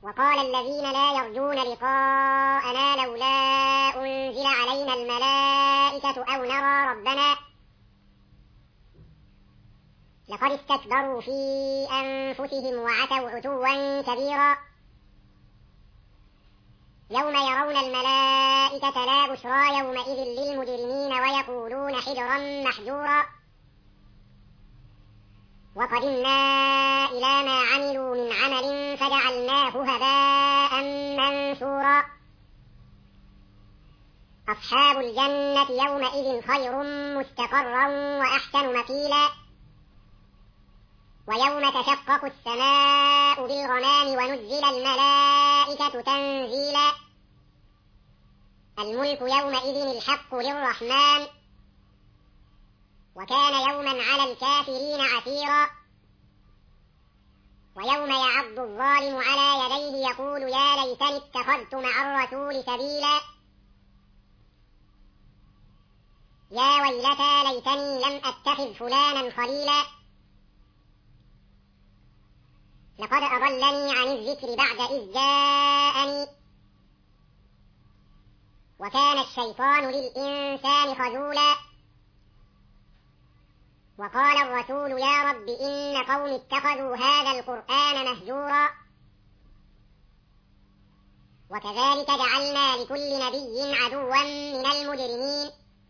وقال الذين لا يرجون لقاءنا لولا أنزل علينا الملائكة أو نرى ربنا لقد استكبروا في أنفسهم وعتوا عتوا كبيرا يوم يرون الملائكة لا بشرى يومئذ للمجرمين ويقولون حجرا محجورا وقدمنا إلى ما عملوا من عمل فجعلناه هباء منثورا أصحاب الجنة يومئذ خير مستقرا وأحسن مقيلا ويوم تشقق السماء بالغمام ونزل الملائكة تنزيلا الملك يومئذ الحق للرحمن وكان يوما على الكافرين عسيرا ويوم يعض الظالم على يديه يقول يا ليتني اتخذت مع الرسول سبيلا يا ويلتى ليتني لم أتخذ فلانا خليلا لقد أضلني عن الذكر بعد إذ جاءني وكان الشيطان للإنسان خذولا وقال الرسول يا رب إن قوم اتخذوا هذا القرآن مهجورا وكذلك جعلنا لكل نبي عدوا من المجرمين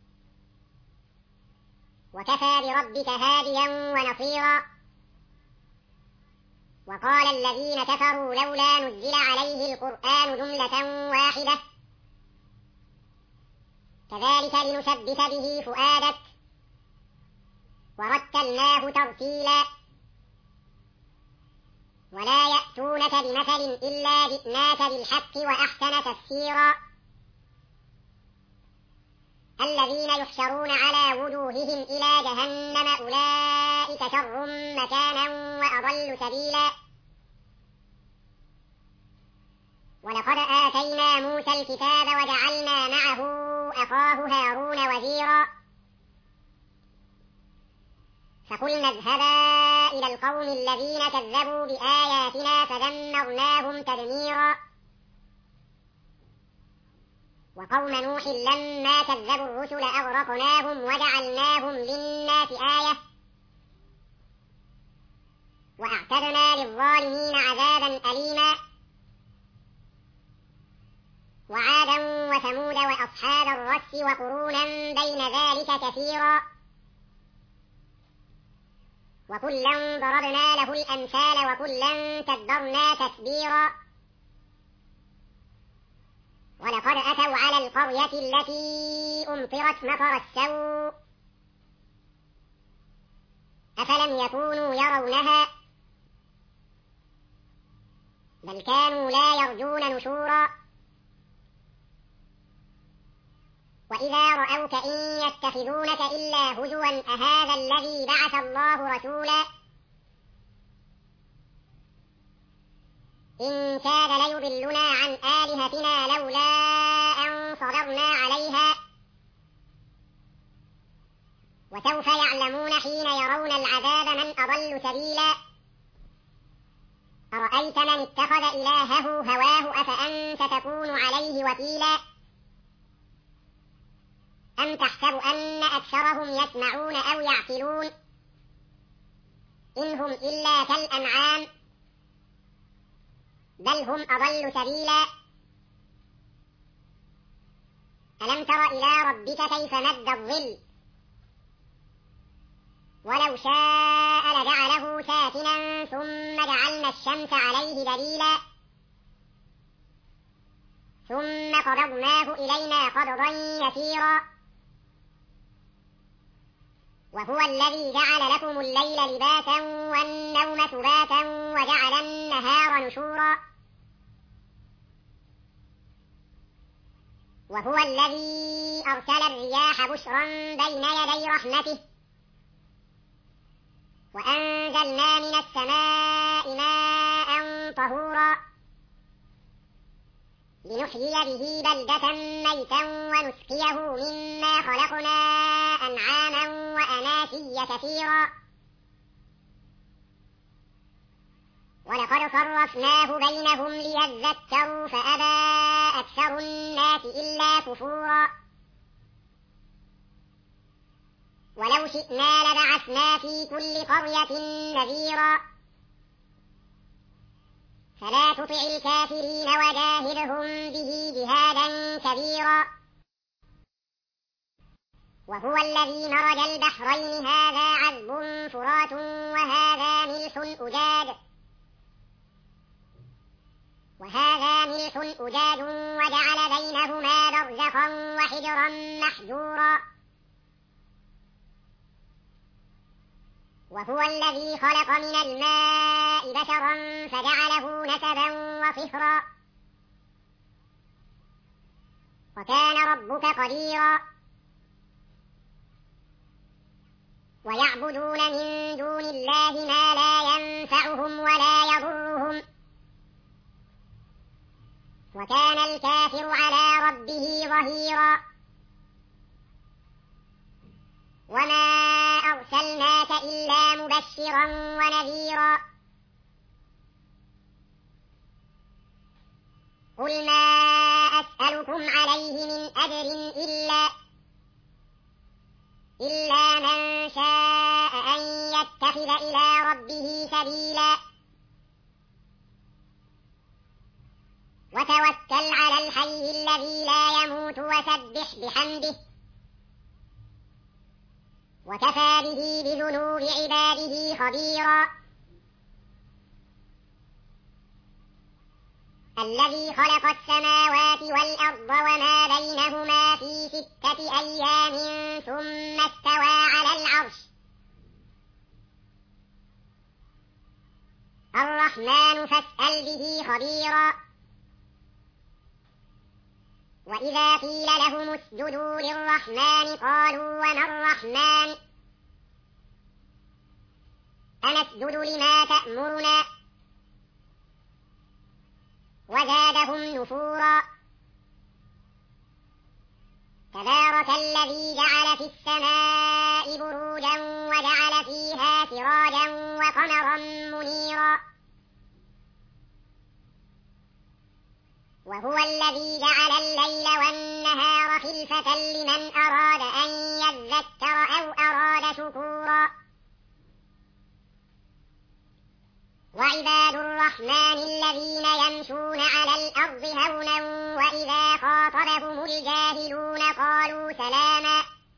وكفى بربك هاديا ونصيرا وقال الذين كفروا لولا نزل عليه القرآن جملة واحدة كذلك لنثبت به فؤادك ورتلناه ترتيلا ولا يأتونك بمثل إلا جئناك بالحق وأحسن تفسيرا الذين يحشرون على وجوههم إلى جهنم أولئك شر مكانا وأضل سبيلا ولقد آتينا موسى الكتاب وجعلنا معه أخاه هارون وزيرا فقلنا اذهبا إلى القوم الذين كذبوا بآياتنا فدمرناهم تدميرا وقوم نوح لما كذبوا الرسل أغرقناهم وجعلناهم للناس آية وأعتدنا للظالمين عذابا أليما وعادا وثمود وأصحاب الرس وقرونا بين ذلك كثيرا وكلا ضربنا له الأمثال وكلا تدبرنا تتبيرا ولقد أتوا على القرية التي أمطرت مطر السوء أفلم يكونوا يرونها بل كانوا لا يرجون نشورا وإذا رأوك إن يتخذونك إلا هزوا أهذا الذي بعث الله رسولا إن كاد ليضلنا عن آلهتنا لولا أن صبرنا عليها وسوف يعلمون حين يرون العذاب من أضل سبيلا أرأيت من اتخذ إلهه هواه أفأنت تكون عليه وكيلا أم تحسب أن أكثرهم يسمعون أو يعقلون إن هم إلا كالأنعام بل هم أضل سبيلا ألم تر إلى ربك كيف مد الظل ولو شاء لجعله ساكنا ثم جعلنا الشمس عليه دليلا ثم قبضناه إلينا قبضا يسيرا وهو الذي جعل لكم الليل لباسا والنوم سباتا وجعل النهار نشورا وهو الذي أرسل الرياح بشرا بين يدي رحمته وأنزلنا من السماء ماء طهورا لنحيي به بلدة ميتا ونسقيه مما خلقنا أنعاما وأناسيا كثيرا ولقد صرفناه بينهم ليذكروا فأبى أكثر الناس إلا كفورا ولو شئنا لبعثنا في كل قرية نذيرا فلا تطع الكافرين وجاهدهم به جهادا كبيرا وهو الذي مرج البحرين هذا عذب فرات وهذا ملح أجاج وجعل بينهما برزخا وحجرا محجورا وهو الذي خلق من الماء بشرا فجعله نسبا وصهرا وكان ربك قديرا ويعبدون من دون الله ما لا ينفعهم ولا يضرهم وكان الكافر على ربه ظهيرا وما أرسلناك إلا مبشرا ونذيرا قل ما أسألكم عليه من أجر إلا من شاء أن يتخذ إلى ربه سبيلا وتوكل على الحي الذي لا يموت وسبح بحمده وكفى به بذنوب عباده خبيرا الذي خلق السماوات والأرض وما بينهما في 6 أيام ثم استوى على العرش الرحمن فاسأل به خبيرا وإذا قيل لهم اسجدوا للرحمن قالوا وما الرحمن أنسجد لما تأمرنا وزادهم نفورا تبارك الذي جعل في السماء بروجا وجعل فيها سراجا وقمرا منيرا وهو الذي جعل الليل والنهار خلفة لمن أراد أن يذكر أو أراد شكورا وعباد الرحمن الذين يمشون على الأرض هونا وإذا خاطبهم الجاهلون قالوا سلاما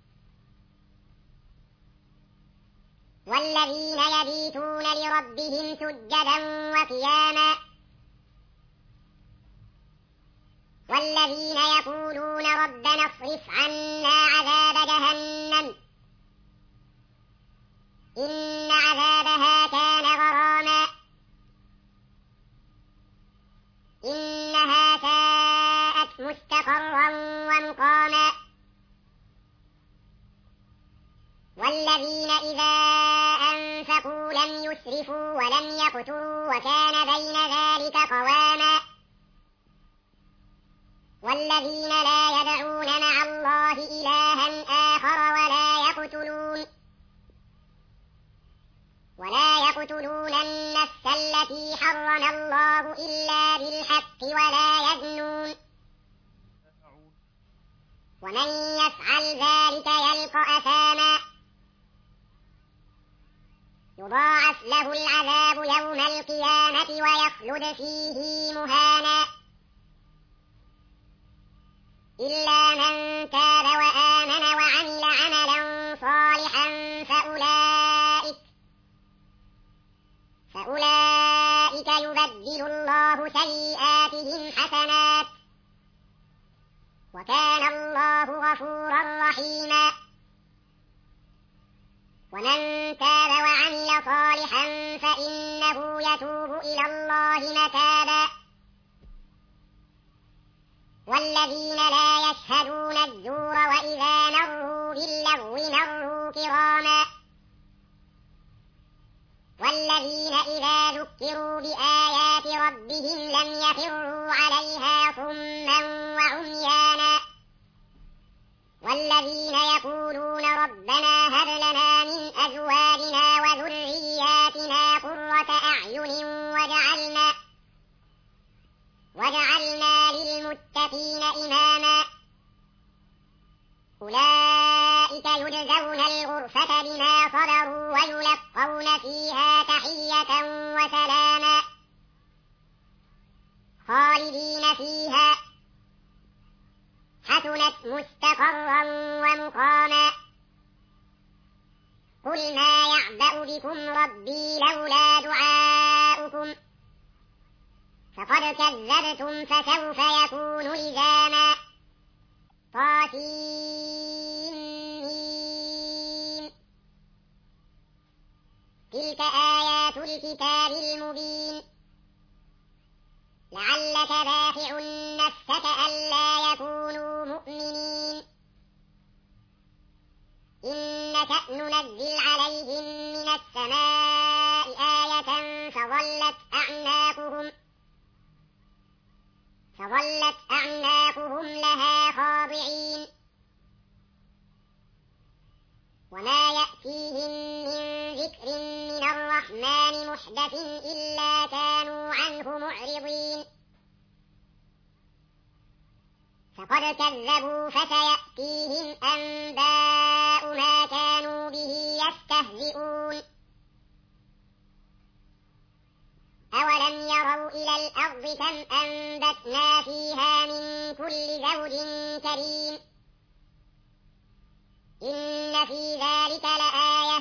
والذين يبيتون لربهم سجدا وقياما والذين يقولون ربنا اصرف عنا عذاب جهنم إن عذابها كان غراما إنها ساءت مستقرا ومقاما والذين إذا أنفقوا لم يسرفوا ولم يقتروا وكان بين ذلك قواما والذين لا يدعون مع الله إلها آخر ولا يقتلون النفس التي حرم الله إلا بالحق ولا يزنون ومن يفعل ذلك يلقى أثاما يضاعف له العذاب يوم القيامة ويخلد فيه مهانا إلا من تاب وآمن وعمل عملا صالحا فأولئك يبدل الله سيئاتهم حسنات وكان الله غفورا رحيما ومن تاب وعمل صالحا فإنه يتوب إلى الله متابا والذين لا يشهدون الزور وإذا مروا باللغو مروا كراما والذين إذا ذكروا بآيات ربهم لم يخروا عليها صما وعميانا والذين يقولون ربنا هب لنا من أزواجنا وذرياتنا قرة أعين يلقون فيها تحية وسلاما خالدين فيها حسنت مستقرا ومقاما قل ما يعبأ بكم ربي لولا دعاؤكم فقد كذبتم فسوف يكون لزاما طاسين تلك آيات الكتاب المبين لعلك باخع نفسك ألا يكونوا مؤمنين إن نشأ ننزل عليهم من السماء آية فظلت أعناقهم لها خاضعين وما يأتيهم من ذكر من الرحمن محدث إلا كانوا عنه معرضين فقد كذبوا فسيأتيهم أنباء ما كانوا به يستهزئون أولم يروا إلى الأرض كم أنبتنا فيها من كل زوج كريم إن في ذلك لآية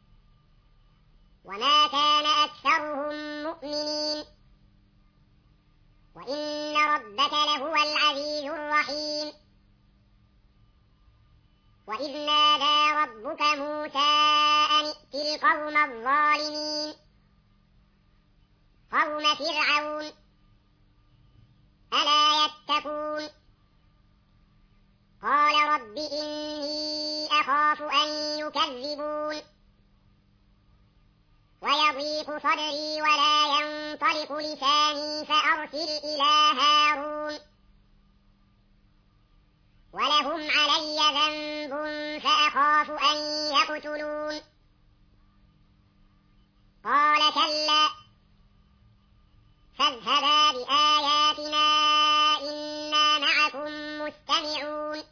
وما كان أكثرهم مؤمنين وإن ربك لهو العزيز الرحيم وإذ نادى ربك موسى أن ائت القوم الظالمين قوم فرعون ألا يتقون قال رب إني أخاف أن يكذبون ويضيق صدري ولا ينطلق لساني فأرسل إلى هارون ولهم علي ذنب فأخاف أن يقتلون قال كلا فاذهبا بآياتنا إنا معكم مستمعون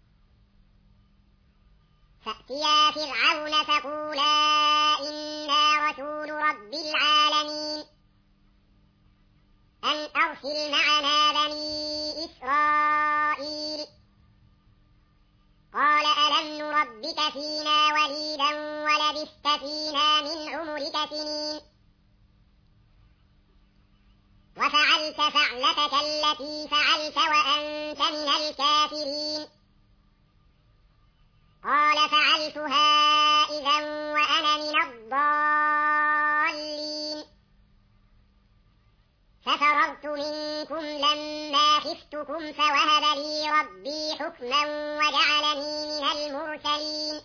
فأتيا فرعون فقولا إنا رسول رب العالمين أن أرسل معنا بني إسرائيل قال ألم نربك فينا وليدا ولبثت فينا من عمرك سنين وفعلت فعلتك التي فعلت وأنت من الكافرين قال فعلتها إذا وأنا من الضالين ففررت منكم لما خفتكم فوهب لي ربي حكما وجعلني من المرسلين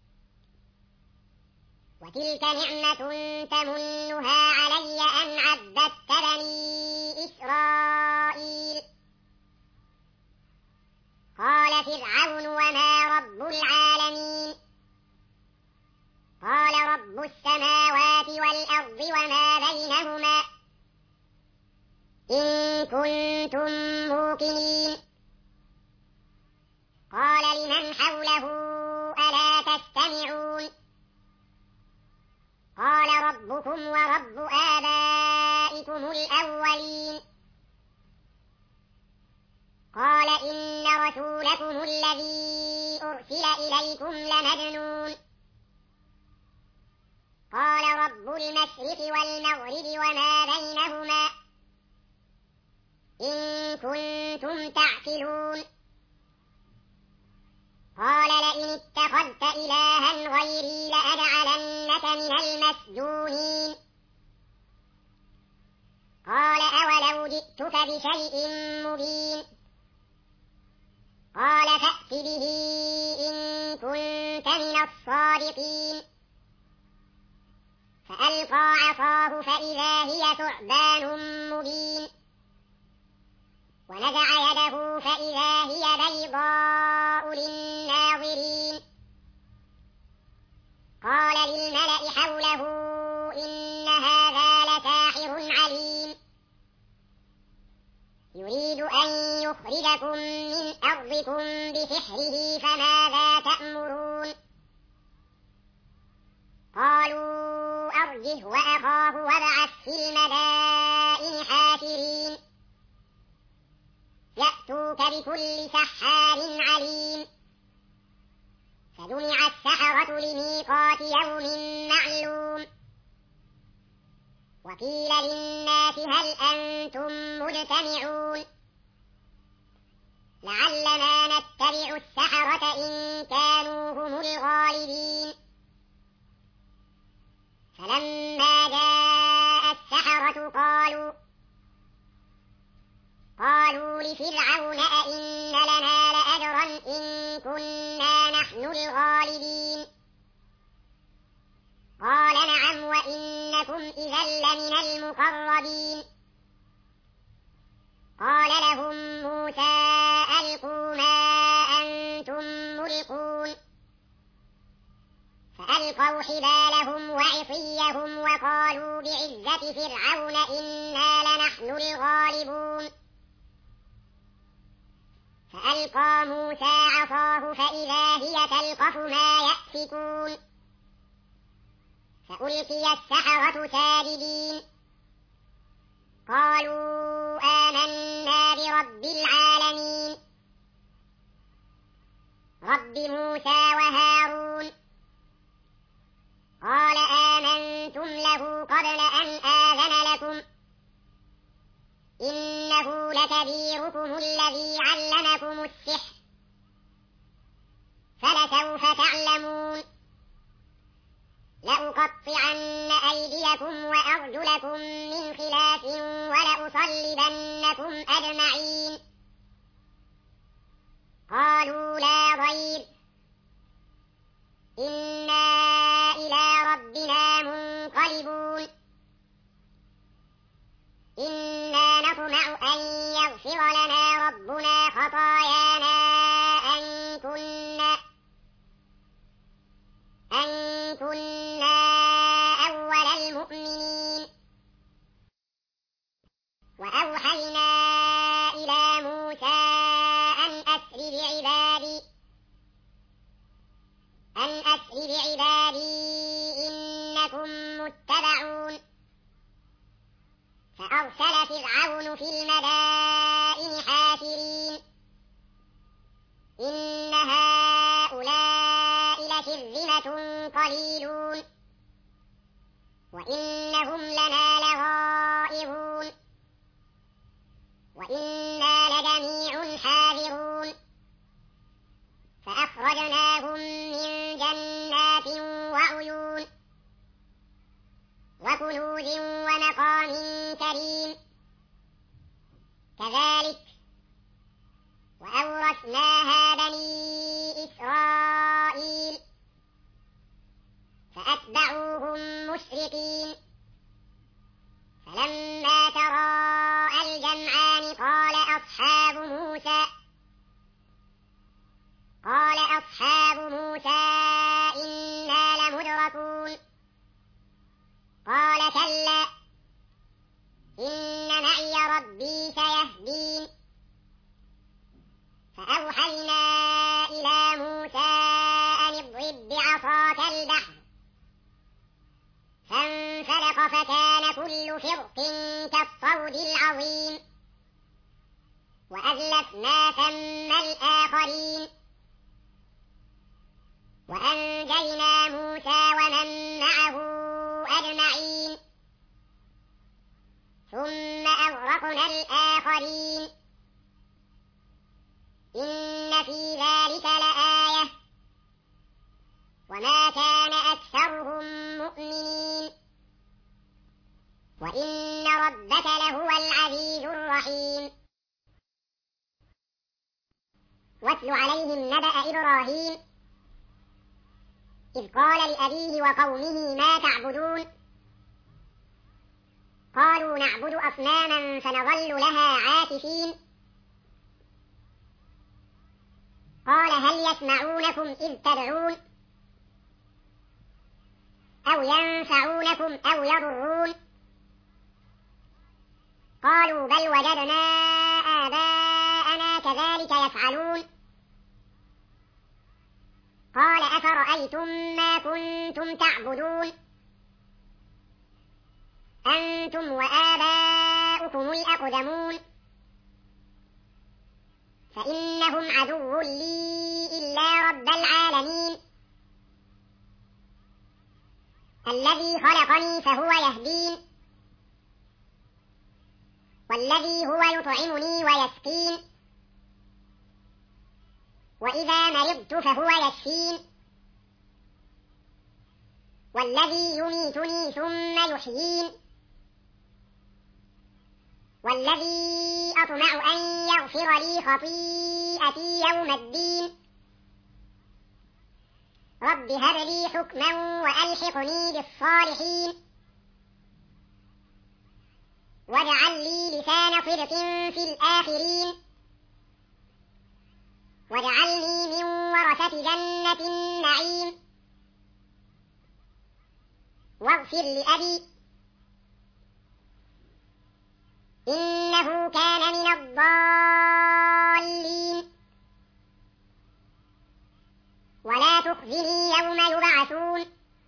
وتلك نعمة تمنها علي أن عبدت بني إسرائيل قال فرعون وما رب العالمين قال رب السماوات والأرض وما بينهما إن كنتم موقنين قال لمن حوله ألا تستمعون قال ربكم ورب آبائكم الأولين قال إن رسولكم الذي أرسل إليكم لمجنون قال رب المشرق والمغرب وما بينهما إن كنتم تعقلون قال لئن اتخذت إلها غيري لأجعلنك من المسجونين قال أولو جئتك بشيء مبين قال فأت به إن كنت من الصادقين فألقى عصاه فإذا هي ثعبان مبين ونزع يده فإذا هي بيضاء للناظرين قال للملأ حوله إن هذا لساحر عليم يريد أن يخرجكم من أرضكم بسحره فماذا تأمرون قالوا نجه وأخاه وابعث في المدائن حاشرين يأتوك بكل سحار عليم فجمع السحرة لميقات يوم معلوم وقيل للناس هل أنتم مجتمعون لعلنا نتبع السحرة إن كانوا هم الغالبين فلما جاء السحرة قالوا لفرعون أئن لنا لأجرا إن كنا نحن الغالبين قال نعم وإنكم إذا لمن المقربين قال لهم موسى ألقوا ما أنتم ملقون فألقوا حبالهم وعصيهم وقالوا بعزة فرعون إنا لنحن الغالبون فألقى موسى عصاه فإذا هي تلقف ما يأفكون فألقي السحرة ساجدين قالوا آمنا برب العالمين رب موسى وهارون قال آمنتم له قبل أن آذن لكم إنه لكبيركم الذي علمكم السحر فلسوف تعلمون لأقطعن أيديكم وأرجلكم من خلاف ولأصلبنكم أجمعين قالوا لا ضير إنا إلى ربنا منقلبون إنا نطمع أن يغفر لنا ربنا خطايانا أن كنا أول المؤمنين وأوحينا إلى موسى أن أسر بعبادي إنكم متبعون فأرسل فرعون في المدائن حاشرين إن هؤلاء لشرذمة قليلون وإنهم لنا لغائظون وإنا لجميع حاذرون فأخرجناهم من جنات وعيون وكنوز ومقام كريم كذلك وأورثناها بني إسرائيل فأتبعوهم مشرقين فلما تراءى الجمعان قال أصحاب موسى إنا لمدركون قال كلا إن معي ربي سيهدين فأوحينا إلى موسى أن اضرب بعصاك البحر فانفلق فكان كل فرق كالطود العظيم وأزلفنا ثم الآخرين وأنجينا موسى ومن معه أجمعين ثم أغرقنا الآخرين إن في ذلك لآية وما كان أكثرهم مؤمنين وإن ربك لهو العزيز الرحيم واتل عليهم نبأ إبراهيم إذ قال لأبيه وقومه ما تعبدون قالوا نعبد أصناما فنظل لها عاكفين قال هل يسمعونكم إذ تدعون أو ينفعونكم أو يضرون قالوا بل وجدنا آباءنا كذلك يفعلون قال أفرأيتم ما كنتم تعبدون أنتم وآباؤكم الأقدمون فإنهم عدو لي إلا رب العالمين الذي خلقني فهو يهدين والذي هو يطعمني ويسقين وإذا مرضت فهو يشفين والذي يميتني ثم يحيين والذي أطمع أن يغفر لي خطيئتي يوم الدين رب هب لي حكما وألحقني بالصالحين واجعل لي لسان صدق في الآخرين واجعلني من ورثة جنة النعيم واغفر لأبي إنه كان من الضالين ولا تخزني يوم يبعثون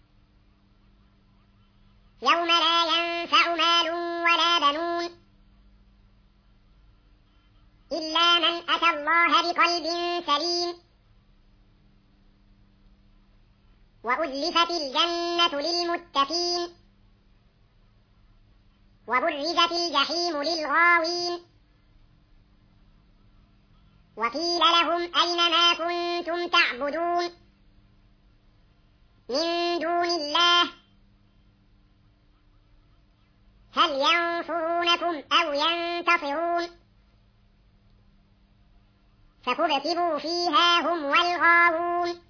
يوم لا ينفع مال ولا بنون إلا من أتى الله بقلب سليم وأزلفت الجنة للمتقين وبرزت الجحيم للغاوين وقيل لهم أين ما كنتم تعبدون من دون الله هل ينصرونكم أو ينتصرون فكبكبوا فيها هم والغاوون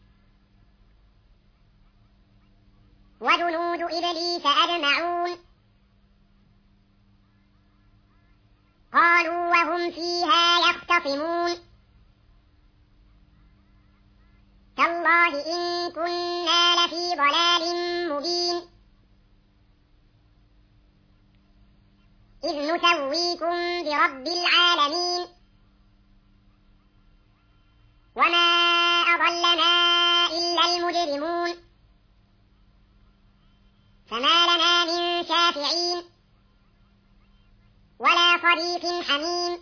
وجنود إبليس أجمعون قالوا وهم فيها يختصمون تالله إن كنا لفي ضلال مبين إذ نسويكم برب العالمين وما أضلنا إلا المجرمون فما لنا من شافعين ولا صديق حميم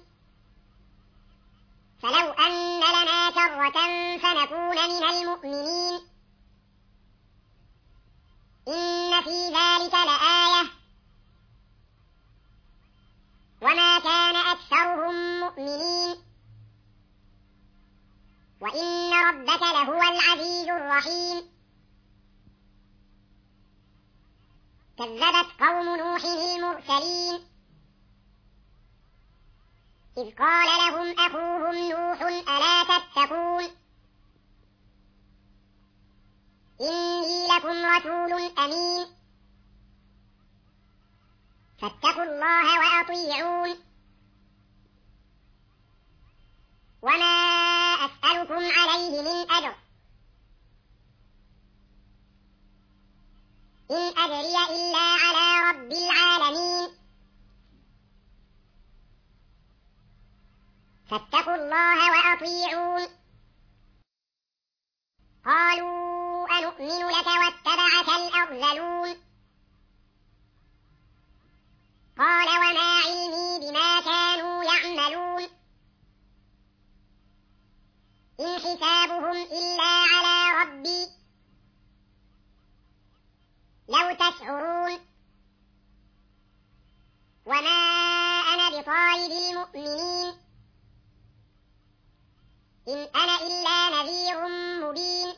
فلو أن لنا كرة فنكون من المؤمنين إن في ذلك لآية وما كان أكثرهم مؤمنين وإن ربك لهو العزيز الرحيم كذبت قوم نوح المرسلين إذ قال لهم أخوهم نوح ألا تتقون إني لكم رسول أمين فاتقوا الله وأطيعون وما أسألكم عليه من أجر إن أجري إلا على رب العالمين فاتقوا الله وأطيعون قالوا أنؤمن لك واتبعك الأرذلون قال وما علمي بما كانوا يعملون إن حسابهم إلا على ربي لو تشعرون وما أنا بطارد المؤمنين إن أنا إلا نذير مبين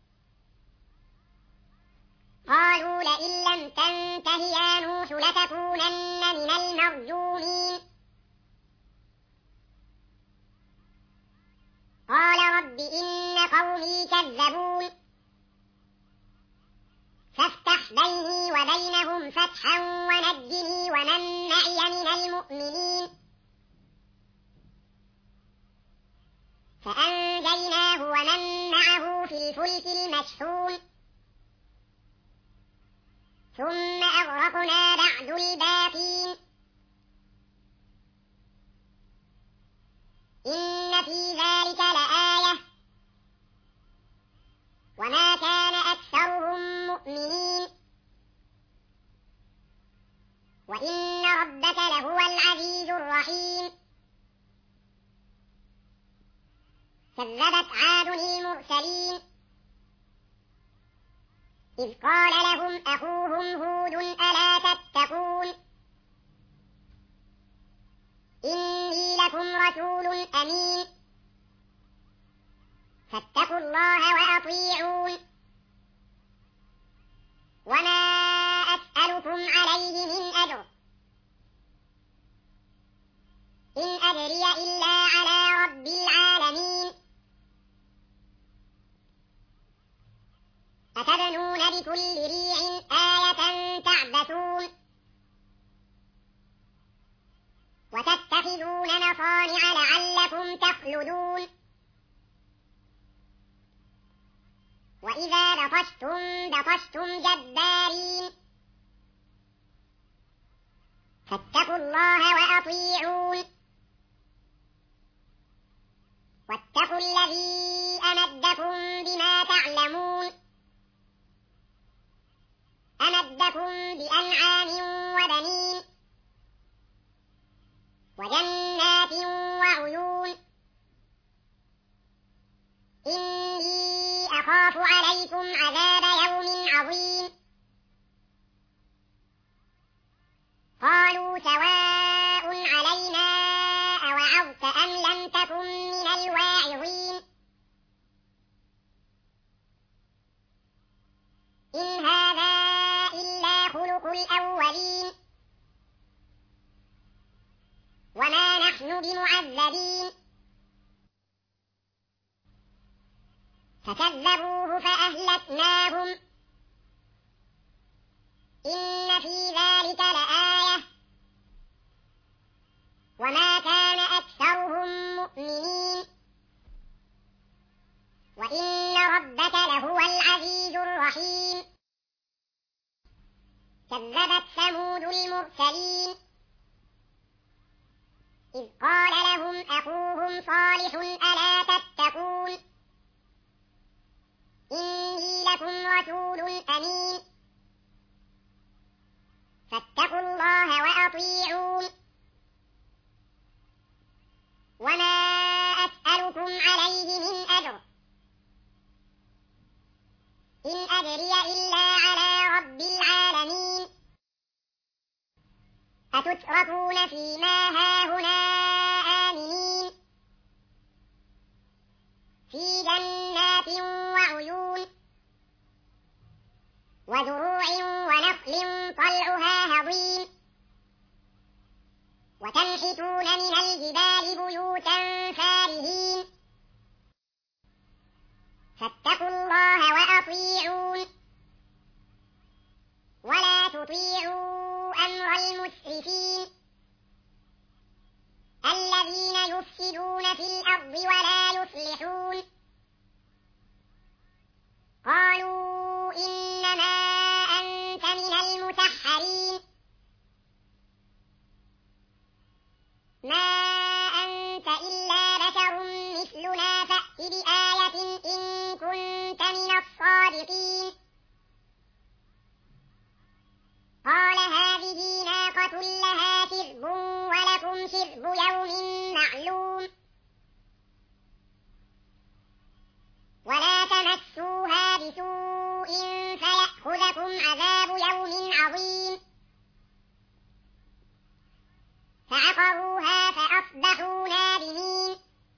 قالوا لئن لم تنته يا نوح لتكونن من المرجومين قال رب إن قومي كذبون فافتح بيني وبينهم فتحا ونجني ومن معي من المؤمنين فأنجيناه ومن معه في الفلك المشحون ثم أغرقنا بعد الباقين إن في ذلك لآية وما كان أكثرهم مؤمنين كذبت عاد المرسلين إذ قال لهم أخوهم هود ألا تتقون إني لكم رسول أمين فاتقوا الله وأطيعون وما أسألكم عليه من أجر إن أجري إلا على رب العالمين أتبنون بكل ريع آية تعبثون وتتخذون مصانع لعلكم تخلدون وإذا بطشتم جبارين فاتقوا الله وأطيعون واتقوا الذي أمدكم بما تعلمون أمدكم بأنعام وبنين وجنات وعيون إني أخاف عليكم عذاب يوم عظيم قالوا سواء علينا أوعظت أم لم تكن من الواعظين إن هذا إلا خلق الأولين وما نحن بمعذبين فكذبوه فأهلكناهم إن في ذلك لآية وما كان أكثرهم مؤمنين وإن ربك لهو العزيز الرحيم كذبت ثمود المرسلين إذ قال لهم أخوهم صالح ألا تتقون إني لكم رسول أمين فاتقوا الله وأطيعون وما أسألكم عليه من أجر إن أجري إلا على رب العالمين أتتركون فيما هاهنا آمنين في جنات وعيون وزروع ونخل طلعها هضيم وتنحتون من الجبال بيوتا فارهين فاتقوا الله وأطيعون ولا تطيعوا أمر المسرفين الذين يفسدون في الأرض ولا يصلحون قالوا إنما أنت من المسحرين ما أنت إلا بشر مثلنا فأت بآية إن كنت من الصادقين قال هذه ناقة لها شرب ولكم شرب يوم معلوم ولا تمسوها بسوء فيأخذكم عذاب يوم عظيم فعقروها فأصبحوا نادمين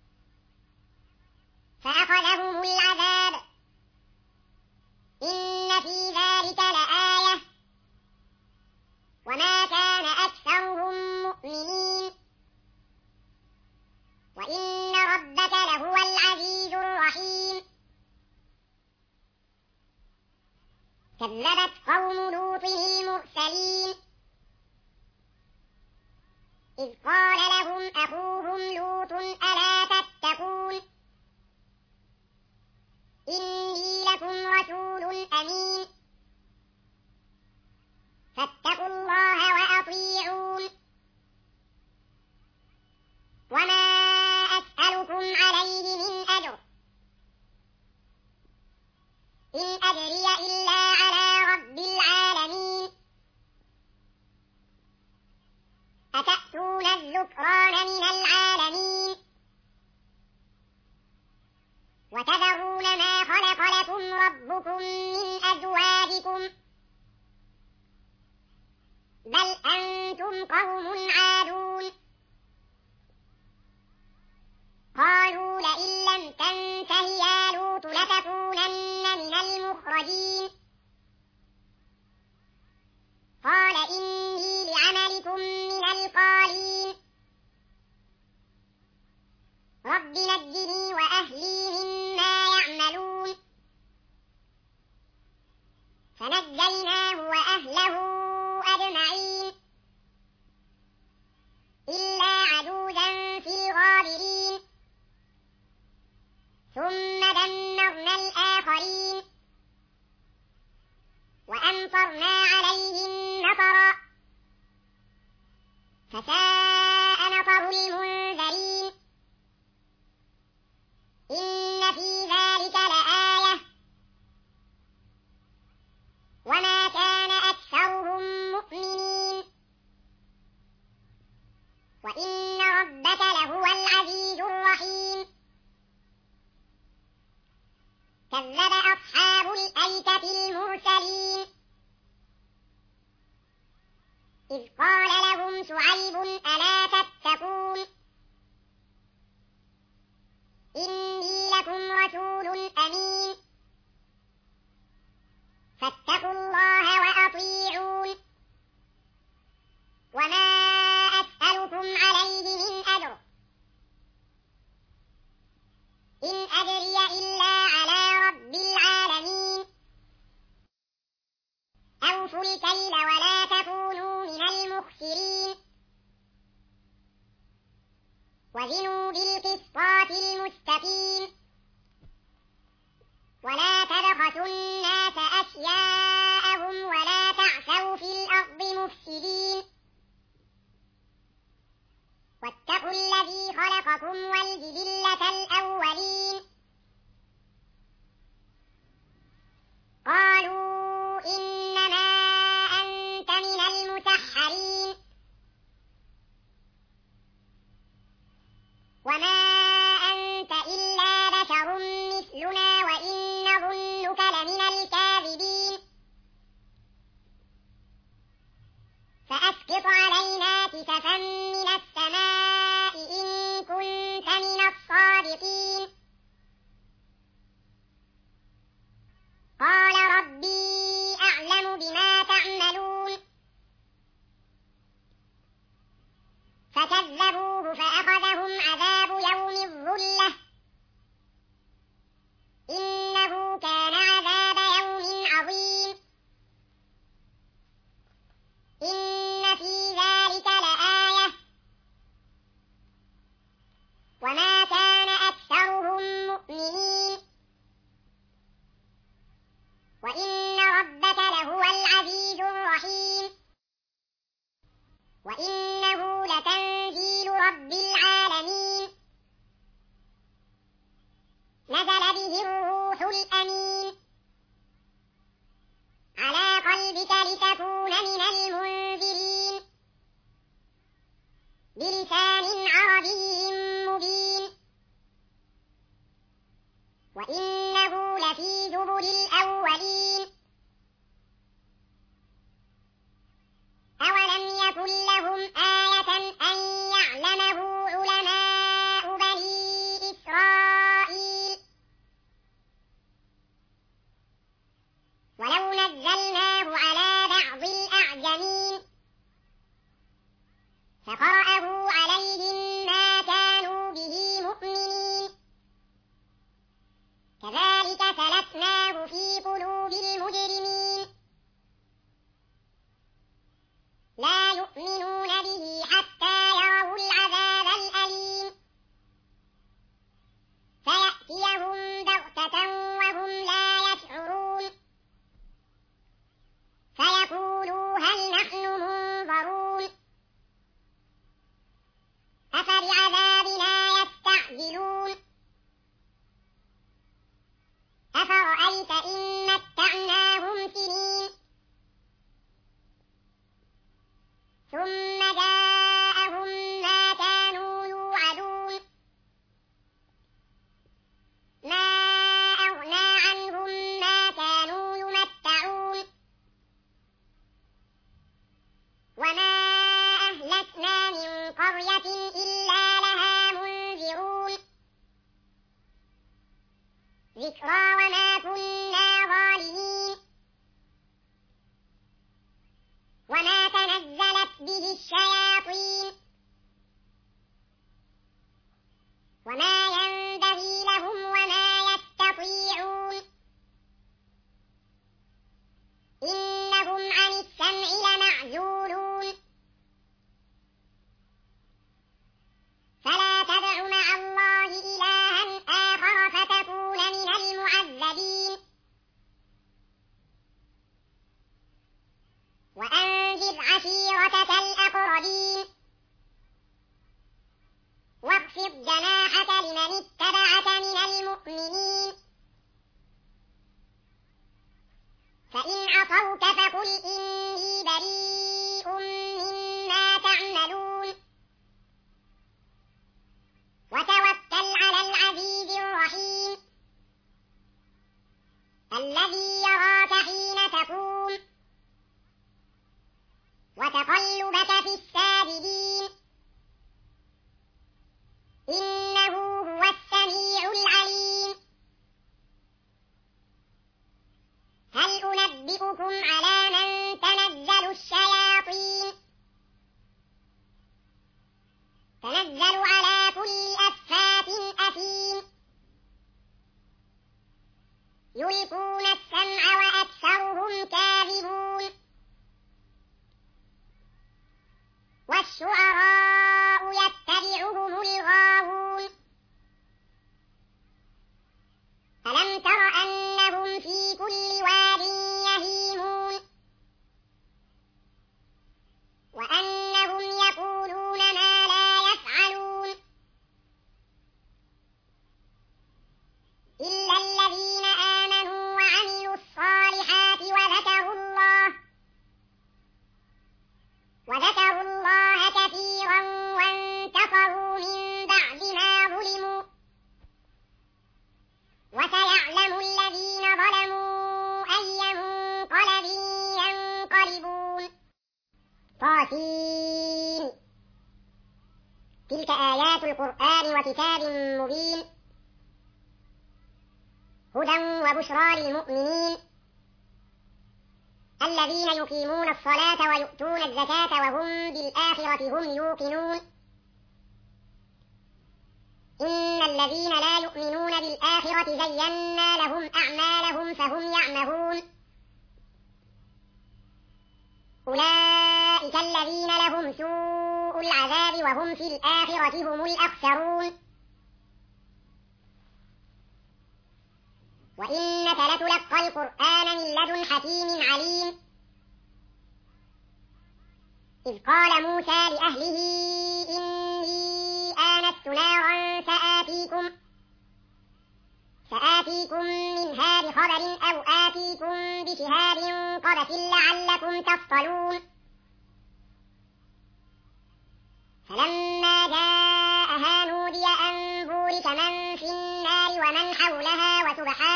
فأخذهم العذاب إن في ذلك لآية وما كان أكثرهم مؤمنين وإن ربك لهو العزيز الرحيم كذبت قوم لوط المرسلين إذ قال لهم أخوهم لوط ألا تتقون إني لكم رسول أمين فاتقوا الله وأطيعون وما أسألكم عليه من أجر إن أجري إلا على رب العالمين أتأتون الذكران من العالمين أصطفيتكم من أزواجكم بل أنتم قوم عادون قالوا لئن لم تنته يا لوط لتكونن من المخرجين قال إني لعملكم من القالين رب نجني وأهلي مما يعملون فنجيناه وأهله أجمعين إلا عجوزا في الغابرين ثم دمرنا الآخرين وأمطرنا عليهم مطرا فساء مطر المنذرين إن في ذلك لآية وما كان أكثرهم مؤمنين وإن ربك لهو العزيز الرحيم كذب أصحاب الأيكة المرسلين إذ قال لهم شعيب ألا تتقون إني لكم رسول أمين فاتقوا الله وأطيعون وما أسألكم عليه من أجر إن أجري إلا على رب العالمين أوفوا الكيل ولا تكونوا من المخسرين وزنوا بالقسطاس المستقيم ولا تبخسوا الناس أشياءهم ولا تعثوا في الأرض مفسدين واتقوا الذي خلقكم والجبلة الأولين قالوا إنما أنت من المسحرين وما أنت إلا بشر مثلنا وإن نظنك لمن الكاذبين فأسقط علينا كسفا من السماء إن كنت من الصادقين قال ربي أعلم بما تعملون فكذبوه فأخذهم عذاب يوم الظلة إنه كان عذاب يوم عظيم إن في ذلك لآية وما كان أكثرهم مؤمنين وإن ربك لهو العزيز الرحيم وإنه لتنزيل رب العالمين نزل به الروح الأمين على قلبك لتكون من المنذرين بلسان عربي مبين وإنه لفي زبر الأولين أولم يكن لهم آية أن يعلمه علماء بني إسرائيل ولو نزلناه على بعض الأعجمين فقرأه عليهم ما كانوا به مؤمنين كذلك سلكناه في قلوب المجرمين لا يؤمنون به حتى يروا العذاب الأليم فيأتيهم بغتة وهم لا يشعرون فيقولوا هل نحن منظرون أفبعذابنا يستعجلون أفرأيت إن متعناهم سنين ثم جاءهم ما كانوا يوعدون ما الذكرى وما كنا ظالمين وما تنزلت به الشياطين وما ينبغي لهم وما يستطيعون إنهم عن السمع لمعزولون فلا تدع مع الله إلها آخر فتكون من المعذبين وأنذر عشيرتك الأقربين واخفض جناحك لمن اتبعك من المؤمنين فإن عصوك فقل إني بريء مما تعملون وتوكل على العزيز الرحيم الذي يراك حين تقوم وتقلبك في الساجدين إنه هو السميع العليم هل أنبئكم على من تنزل الشياطين تنزل على كل أفاك أثيم يلقون السمع وأكثرهم كاذبون والشعراء يتبعهم الغاوون ألم تر أنهم في كل واد يهيمون وأنهم يقولون ما لا يفعلون إلا الذين آمنوا وعملوا الصالحات وذكروا الله كثيرا وانتصروا من بعد ما ظلموا وسيعلم الذين ظلموا أي منقلب ينقلبون طاسين تلك آيات القرآن وكتاب مبين هدى وبشرى للمؤمنين الذين يقيمون الصلاة ويؤتون الزكاة وهم بالآخرة هم يوقنون إن الذين لا يؤمنون بالآخرة زينا لهم أعمالهم فهم يعمهون أولئك الذين لهم سوء العذاب وهم في الآخرة هم الأخسرون وإنك لتلقى القرآن من لدن حكيم عليم إذ قال موسى لأهله إني آنست نارا سآتيكم منها بخبر أو آتيكم بشهاب قبس لعلكم تصطلون فلما جاءها نودي أن بورك من في النار ومن حولها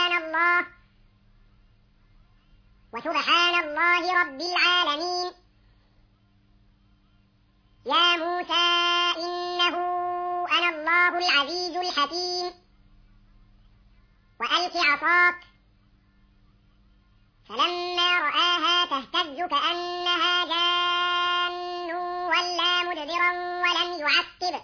وسبحان الله رب العالمين يا موسى إنه أنا الله العزيز الحكيم وألق عصاك فلما رآها تهتز كأنها جان ولا مدبرا ولم يعقب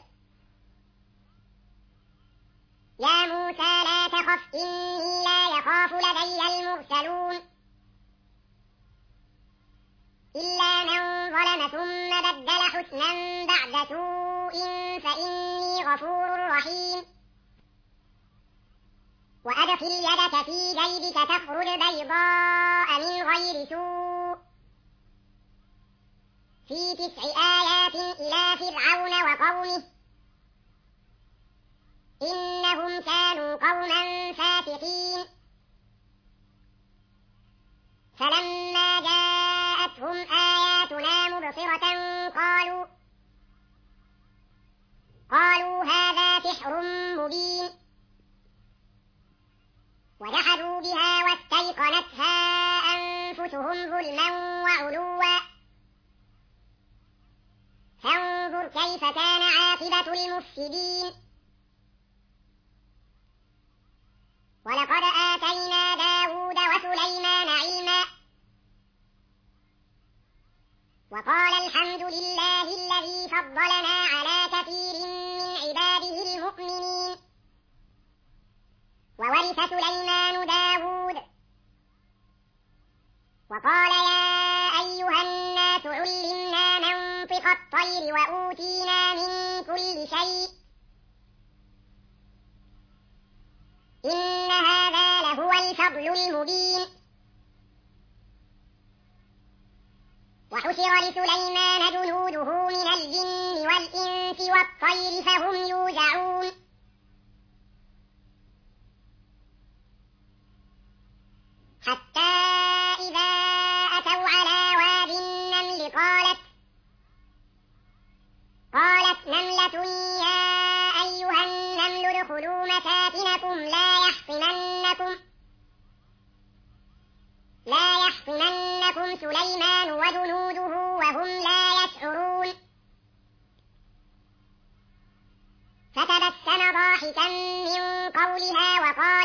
يا موسى لا تخف إني لا يخاف لدي المرسلون إلا من ظلم ثم بدل حسنا بعد سوء فإني غفور رحيم وأدخل يدك في جيبك تخرج بيضاء من غير سوء في 9 آيات إلى فرعون وقومه إنهم كانوا قوما فاسقين فلما جاءتهم آياتنا مبصرة قالوا هذا سحر مبين وجحدوا بها واستيقنتها أنفسهم ظلما وعلوا فانظر كيف كان عاقبة المفسدين ولقد آتينا داود وسليمان علما وقال الحمد لله الذي فضلنا على كثير من عباده المؤمنين. وورث سليمان داود وقال يا أيها الناس علمنا منطق الطير وأوتينا من كل شيء إن هذا لهو الفضل المبين. وحشر لسليمان جنوده من الجن والإنس والطير فهم يوزعون. حتى إذا أتوا على واد النمل قالت نملة يا أيها النمل ادخلوا مساكنكم لا يحطمنكم سليمان وجنوده وهم لا يشعرون. فتبسم ضاحكا من قولها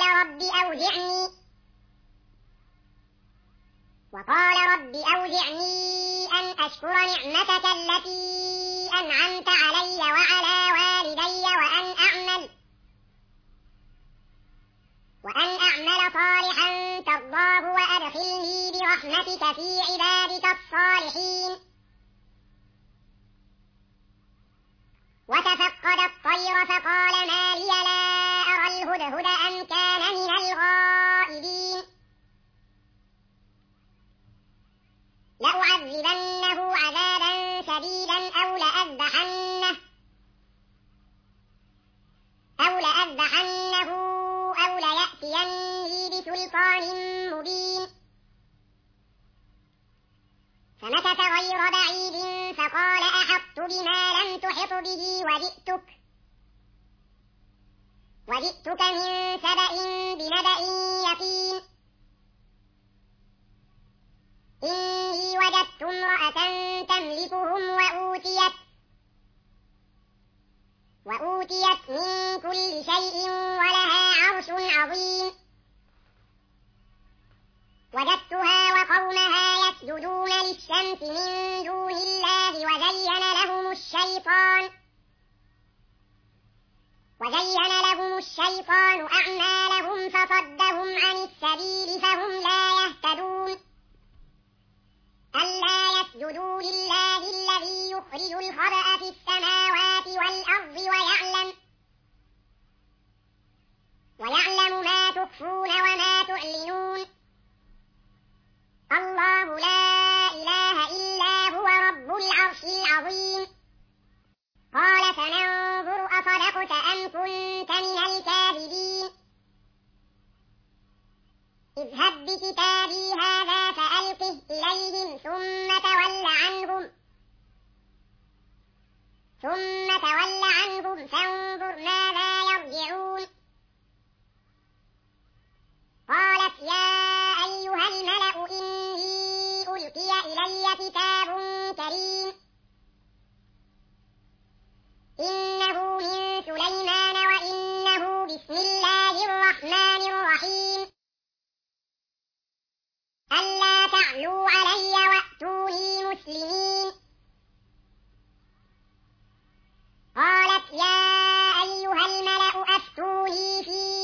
وقال رب أوزعني أن أشكر نعمتك التي أنعمت علي وعلى والدي وأن أعمل صالحا ترضاه وأدخلني برحمتك في عبادك الصالحين. وتفقد الطير فقال ما لي لا أرى الهدهد أم كان من الغائبين. لأعذبنه عذابا شديدا أو لأذبحنه أو ليأتيني بسلطان مبين. فمكث غير بعيد فقال أحطت بما لم تحط به وجئتك من سبأ بنبأ يقين. إني وجدت امرأة تملكهم وأوتيت من كل شيء ولها عرش عظيم. وجدتها وقومها يسجدون للشمس من دون الله وزين لهم الشيطان أعمالهم فصدهم عن السبيل فهم لا يهتدون. ألا يسجدوا لله الذي يخرج الخبأ في السماوات والأرض ويعلم ما تخفون وما تعلنون. الله لا إله إلا هو رب العرش العظيم. قال فننظر أصدقت أم كنت من الكاذبين. اذهب بكتابي هذا فألقه إليهم ثم تول عنهم فانظر ماذا يرجعون. قالت يا أيها الملأ إني ألقي إلي كتاب كريم إنه من سليمان وإنه بسم الله الرحمن الرحيم. ألا تعلوا علي وأتوني مسلمين. قالت يا أيها الملأ أفتوني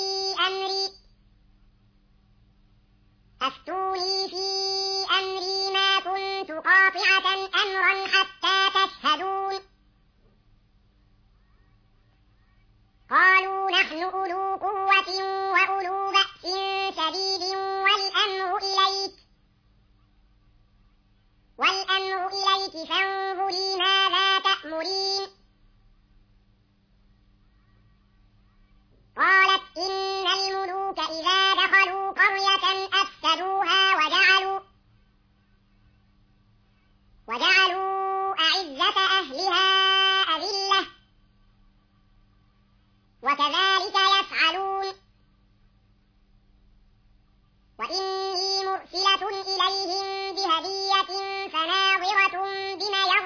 في أمري ما كنت قاطعة أمرا حتى تشهدون. قالوا نحن أولو قوة وأولو بأس شديد والأمر إليك فانظري ماذا تأمرين. قالت إن الملوك إذا دخلوا قرية أفسدوها وجعلوا أعزة أهلها أذلة وكذلك يفعلون. وإني مرسلة إليهم بهدية فناظرة بما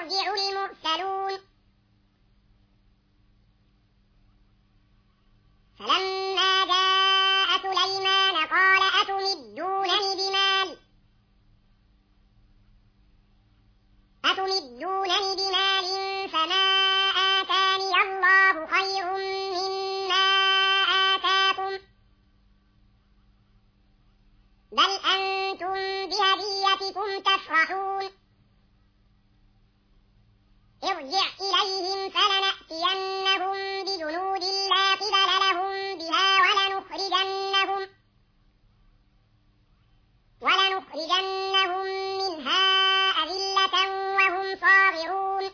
يفرحون ارجع إليهم فلنأتينهم بجنود لا قبل لهم بها ولنخرجنهم منها أذلة وهم صاغرون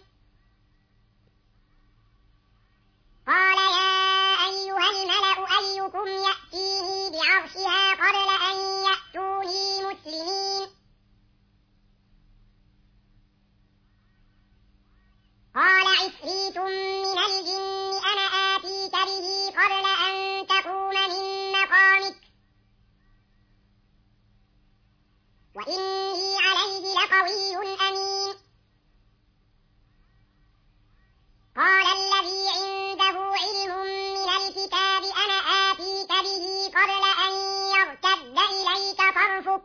قال يا أيها الملأ أيكم يأتيني بعرشها قبل أن يأتوني مسلمين قال عفريت من الجن أنا آتيك به قبل أن تقوم من مقامك وإني عليه لقوي أمين قال الذي عنده علم من الكتاب أنا آتيك به قبل أن يرتد إليك طرفك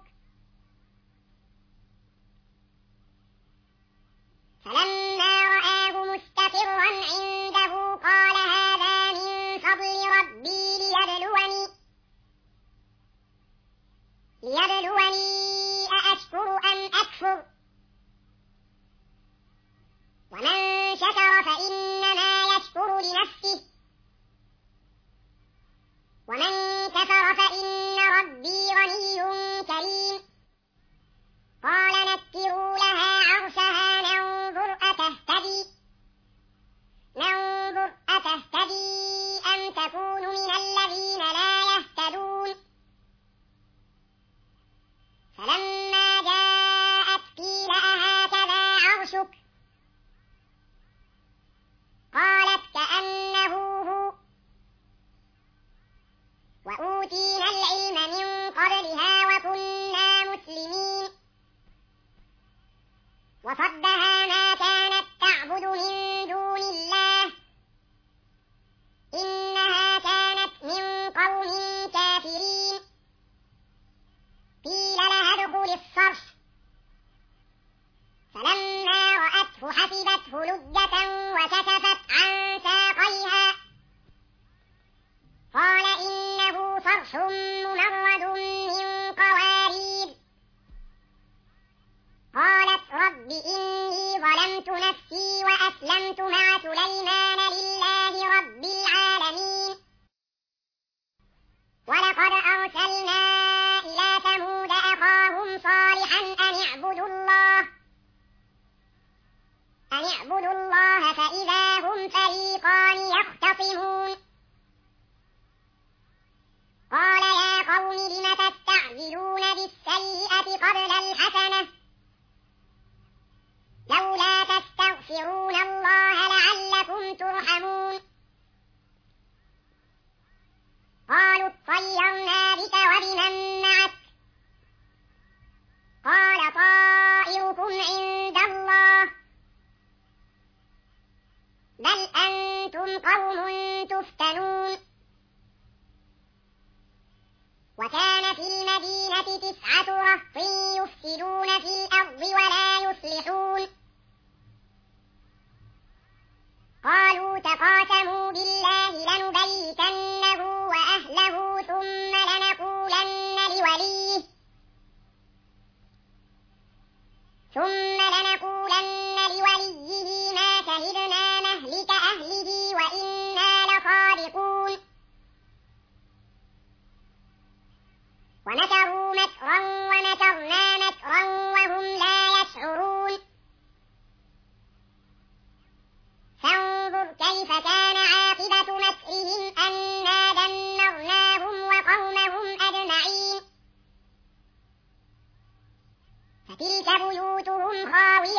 فلما رآه مستقرا عنده قال هذا من فضل ربي ليبلوني أأشكر أم أكفر ومن شكر فإنما يشكر لنفسه ومن كفر فإن ربي غني كريم قال نكروا لها عرشها ننظر أتهتدي أم تكون من الذين لا يهتدون فلما جاءت قيل أهكذا عرشك قالت كأنه هو وأوتينا العلم من قبلها وكنا مسلمين وصدها ما كانت تعبد من دون الله إنها كانت من قوم كافرين قيل لها ادخل الصرح فلما رأته حسبته لجة وكشفت عن ساقيها قال إنه صرح ممرد من قوارير قالت رب إني ظلمت نفسي وأسلمت مع سليمان لله رب العالمين ولقد أرسلنا إلى ثمود أخاهم صالحا أن اعبدوا الله فإذا هم فريقان يختصمون قال يا قوم لم تستعجلون بالسيئة قبل الحسنة لولا تستغفرون الله لعلكم ترحمون قالوا اطيرنا بك وبمن معك قال طائركم عند الله بل أنتم قوم تفتنون وكان في المدينة 9 رهط يفسدون في الأرض ولا يصلحون قالوا تقاسموا بالله لنبيتنه وأهله ثم لنقولن لوليه ما شهدنا مهلك أهله وإنا لصادقون ومكروا مكرا ومكرنا مكرا وهم لا يشعرون فانظر كيف كان عاقبة مكرهم أنا دمرناهم وقومهم أجمعين فتلك بيوتهم خاوية